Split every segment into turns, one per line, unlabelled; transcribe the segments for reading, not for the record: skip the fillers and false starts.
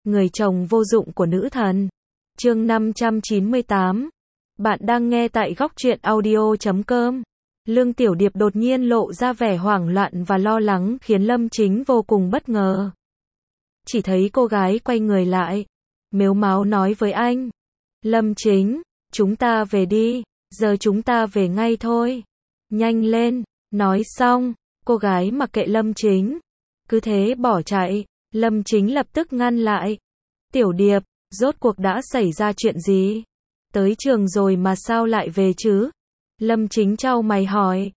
người chồng vô dụng của nữ thần. Chương 598. Bạn đang nghe tại góc truyện audio.com. Lương Tiểu Điệp đột nhiên lộ ra vẻ hoảng loạn và lo lắng khiến Lâm Chính vô cùng bất ngờ. Chỉ thấy cô gái quay người lại, mếu máo nói với anh. Lâm Chính, chúng ta về đi, giờ chúng ta về ngay thôi. Nhanh lên, nói xong, cô gái mặc kệ Lâm Chính, cứ thế bỏ chạy. Lâm Chính lập tức ngăn lại. Tiểu Điệp, rốt cuộc đã xảy ra chuyện gì? Tới trường rồi mà sao lại về chứ? Lâm Chính chau mày hỏi.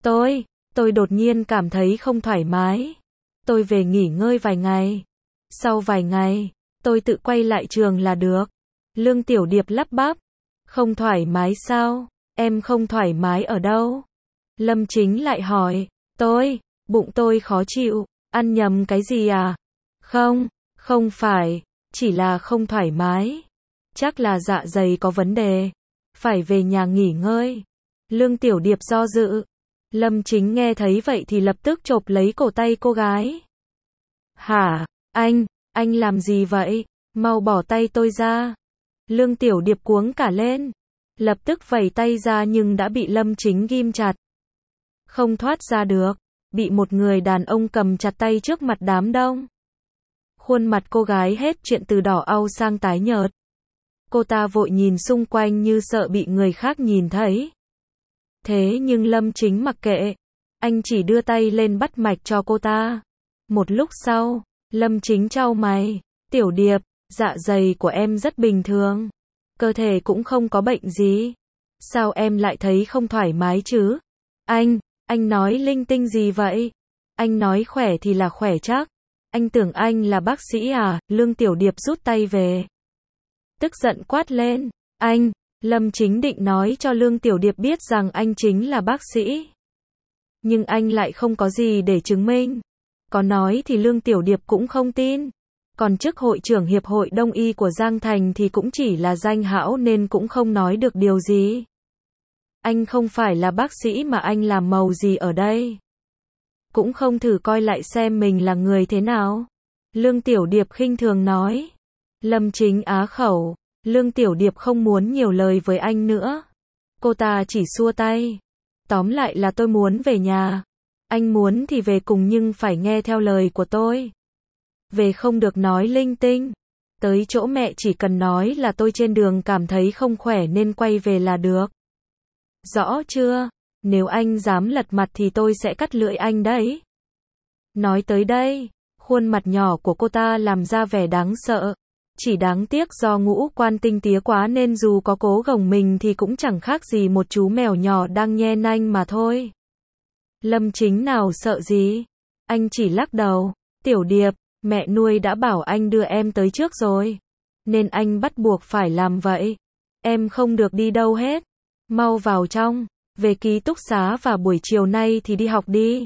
Tôi đột nhiên cảm thấy không thoải mái. Tôi về nghỉ ngơi vài ngày. Sau vài ngày, tôi tự quay lại trường là được. Lương Tiểu Điệp lắp bắp. Không thoải mái sao? Em không thoải mái ở đâu? Lâm Chính lại hỏi. Bụng tôi khó chịu, ăn nhầm cái gì à? Không phải, chỉ là không thoải mái. Chắc là dạ dày có vấn đề. Phải về nhà nghỉ ngơi. Lương Tiểu Điệp do dự. Lâm Chính nghe thấy vậy thì lập tức chộp lấy cổ tay cô gái. Hả, anh làm gì vậy? Mau bỏ tay tôi ra. Lương Tiểu Điệp cuống cả lên. Lập tức vẩy tay ra nhưng đã bị Lâm Chính ghim chặt. Không thoát ra được. Bị một người đàn ông cầm chặt tay trước mặt đám đông. Khuôn mặt cô gái hết chuyện từ đỏ au sang tái nhợt. Cô ta vội nhìn xung quanh như sợ bị người khác nhìn thấy. Thế nhưng Lâm Chính mặc kệ. Anh chỉ đưa tay lên bắt mạch cho cô ta. Một lúc sau, Lâm Chính chau mày. Tiểu Điệp, dạ dày của em rất bình thường. Cơ thể cũng không có bệnh gì. Sao em lại thấy không thoải mái chứ? Anh nói linh tinh gì vậy? Anh nói khỏe thì là khỏe chắc. Anh tưởng anh là bác sĩ à? Lương Tiểu Điệp rút tay về. Tức giận quát lên. Lâm Chính định nói cho Lương Tiểu Điệp biết rằng anh chính là bác sĩ. Nhưng anh lại không có gì để chứng minh. Có nói thì Lương Tiểu Điệp cũng không tin. Còn chức hội trưởng Hiệp hội Đông y của Giang Thành thì cũng chỉ là danh hão nên cũng không nói được điều gì. Anh không phải là bác sĩ mà anh làm màu gì ở đây? Cũng không thử coi lại xem mình là người thế nào. Lương Tiểu Điệp khinh thường nói. Lâm Chính á khẩu. Lương Tiểu Điệp không muốn nhiều lời với anh nữa. Cô ta chỉ xua tay. Tóm lại là tôi muốn về nhà. Anh muốn thì về cùng nhưng phải nghe theo lời của tôi. Về không được nói linh tinh. Tới chỗ mẹ chỉ cần nói là tôi trên đường cảm thấy không khỏe nên quay về là được. Rõ chưa? Nếu anh dám lật mặt thì tôi sẽ cắt lưỡi anh đấy. Nói tới đây, khuôn mặt nhỏ của cô ta làm ra vẻ đáng sợ. Chỉ đáng tiếc do ngũ quan tinh tía quá nên dù có cố gồng mình thì cũng chẳng khác gì một chú mèo nhỏ đang nhe nanh mà thôi. Lâm Chính nào sợ gì? Anh chỉ lắc đầu. Tiểu Điệp, mẹ nuôi đã bảo anh đưa em tới trước rồi. Nên anh bắt buộc phải làm vậy. Em không được đi đâu hết. Mau vào trong, về ký túc xá và buổi chiều nay thì đi học đi.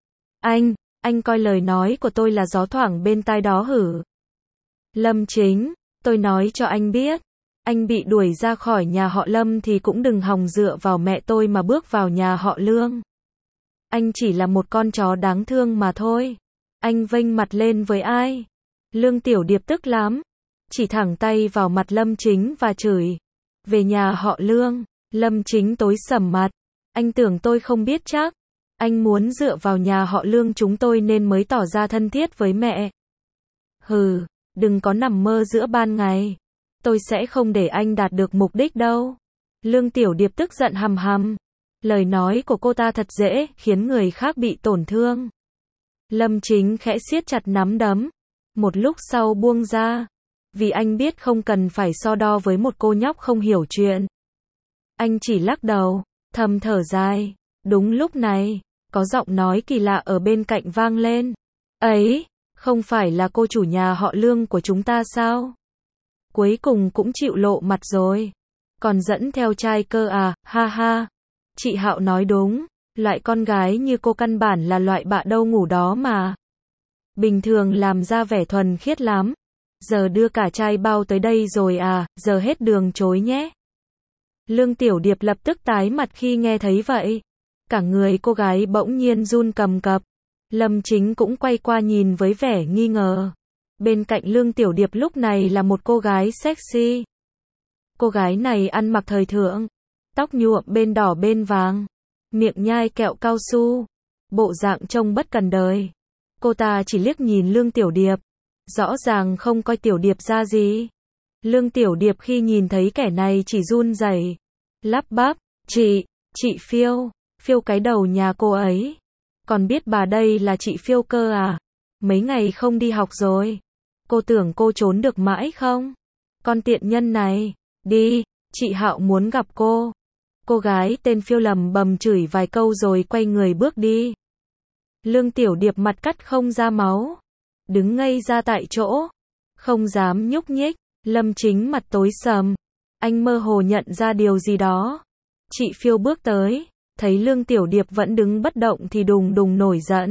Anh coi lời nói của tôi là gió thoảng bên tai đó hử? Lâm Chính, tôi nói cho anh biết, anh bị đuổi ra khỏi nhà họ Lâm thì cũng đừng hòng dựa vào mẹ tôi mà bước vào nhà họ Lương. Anh chỉ là một con chó đáng thương mà thôi. Anh vênh mặt lên với ai? Lương Tiểu Điệp tức lắm, chỉ thẳng tay vào mặt Lâm Chính và chửi. Về nhà họ Lương. Lâm Chính tối sầm mặt. Anh tưởng tôi không biết chắc. Anh muốn dựa vào nhà họ Lương chúng tôi nên mới tỏ ra thân thiết với mẹ. Hừ, đừng có nằm mơ giữa ban ngày. Tôi sẽ không để anh đạt được mục đích đâu. Lương Tiểu Điệp tức giận hầm hầm. Lời nói của cô ta thật dễ khiến người khác bị tổn thương. Lâm Chính khẽ siết chặt nắm đấm. Một lúc sau buông ra. Vì anh biết không cần phải so đo với một cô nhóc không hiểu chuyện. Anh chỉ lắc đầu, thầm thở dài. Đúng lúc này, có giọng nói kỳ lạ ở bên cạnh vang lên. Ấy, không phải là cô chủ nhà họ Lương của chúng ta sao? Cuối cùng cũng chịu lộ mặt rồi. Còn dẫn theo trai cơ à, ha ha. Chị Hạo nói đúng, loại con gái như cô căn bản là loại bạ đâu ngủ đó mà. Bình thường làm ra vẻ thuần khiết lắm. Giờ đưa cả trai bao tới đây rồi à, giờ hết đường chối nhé. Lương Tiểu Điệp lập tức tái mặt khi nghe thấy vậy. Cả người cô gái bỗng nhiên run cầm cập. Lâm Chính cũng quay qua nhìn với vẻ nghi ngờ. Bên cạnh Lương Tiểu Điệp lúc này là một cô gái sexy. Cô gái này ăn mặc thời thượng, tóc nhuộm bên đỏ bên vàng, miệng nhai kẹo cao su, bộ dạng trông bất cần đời. Cô ta chỉ liếc nhìn Lương Tiểu Điệp, rõ ràng không coi Tiểu Điệp ra gì. Lương Tiểu Điệp khi nhìn thấy kẻ này chỉ run rẩy, lắp bắp, chị Phiêu, Phiêu cái đầu nhà cô ấy. Còn biết bà đây là chị Phiêu cơ à? Mấy ngày không đi học rồi. Cô tưởng cô trốn được mãi không? Con tiện nhân này, đi, chị Hạo muốn gặp cô. Cô gái tên Phiêu lầm bầm chửi vài câu rồi quay người bước đi. Lương Tiểu Điệp mặt cắt không ra máu, đứng ngây ra tại chỗ, không dám nhúc nhích. Lâm Chính mặt tối sầm, anh mơ hồ nhận ra điều gì đó. Chị Phiêu bước tới, thấy Lương Tiểu Điệp vẫn đứng bất động thì đùng đùng nổi giận.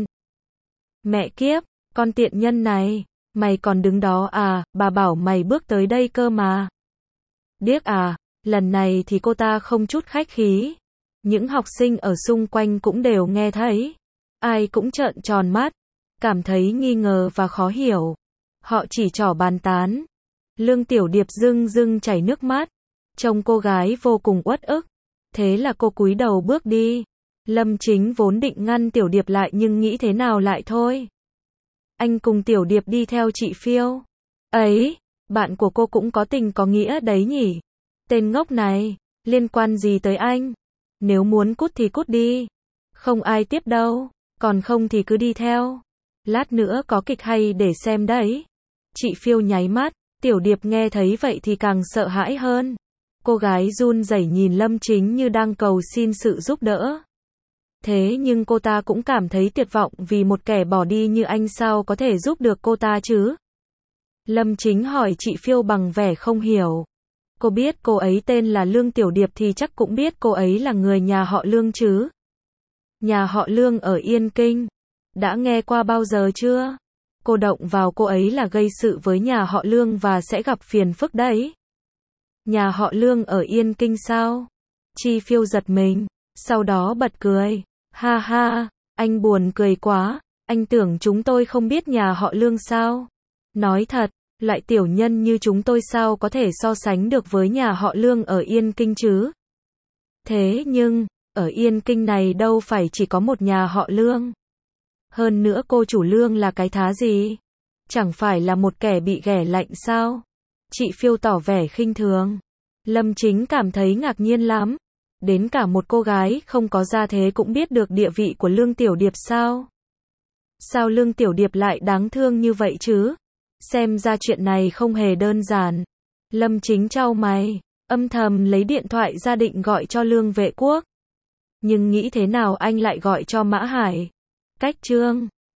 Mẹ kiếp, con tiện nhân này, mày còn đứng đó à, bà bảo mày bước tới đây cơ mà. Điếc à, lần này thì cô ta không chút khách khí. Những học sinh ở xung quanh cũng đều nghe thấy. Ai cũng trợn tròn mắt, cảm thấy nghi ngờ và khó hiểu. Họ chỉ trỏ bàn tán. Lương Tiểu Điệp rưng rưng chảy nước mắt, trông cô gái vô cùng uất ức. Thế là cô cúi đầu bước đi. Lâm Chính vốn định ngăn Tiểu Điệp lại nhưng nghĩ thế nào lại thôi. Anh cùng Tiểu Điệp đi theo chị Phiêu. Ấy, bạn của cô cũng có tình có nghĩa đấy nhỉ. Tên ngốc này, liên quan gì tới anh? Nếu muốn cút thì cút đi. Không ai tiếp đâu, còn không thì cứ đi theo. Lát nữa có kịch hay để xem đấy. Chị Phiêu nháy mắt, Tiểu Điệp nghe thấy vậy thì càng sợ hãi hơn. Cô gái run rẩy nhìn Lâm Chính như đang cầu xin sự giúp đỡ. Thế nhưng cô ta cũng cảm thấy tuyệt vọng vì một kẻ bỏ đi như anh sao có thể giúp được cô ta chứ? Lâm Chính hỏi chị Phiêu bằng vẻ không hiểu. Cô biết cô ấy tên là Lương Tiểu Điệp thì chắc cũng biết cô ấy là người nhà họ Lương chứ? Nhà họ Lương ở Yên Kinh. Đã nghe qua bao giờ chưa? Cô động vào cô ấy là gây sự với nhà họ Lương và sẽ gặp phiền phức đấy. Nhà họ Lương ở Yên Kinh sao? Chi Phiêu giật mình, sau đó bật cười. Ha ha, anh buồn cười quá, anh tưởng chúng tôi không biết nhà họ Lương sao? Nói thật, loại tiểu nhân như chúng tôi sao có thể so sánh được với nhà họ Lương ở Yên Kinh chứ? Thế nhưng, ở Yên Kinh này đâu phải chỉ có một nhà họ Lương. Hơn nữa cô chủ Lương là cái thá gì? Chẳng phải là một kẻ bị ghẻ lạnh sao? Chị Phiêu tỏ vẻ khinh thường. Lâm Chính cảm thấy ngạc nhiên lắm. Đến cả một cô gái không có gia thế cũng biết được địa vị của Lương Tiểu Điệp sao? Sao Lương Tiểu Điệp lại đáng thương như vậy chứ? Xem ra chuyện này không hề đơn giản. Lâm Chính chau mày, âm thầm lấy điện thoại ra định gọi cho Lương Vệ Quốc. Nhưng nghĩ thế nào anh lại gọi cho Mã Hải? Cách chương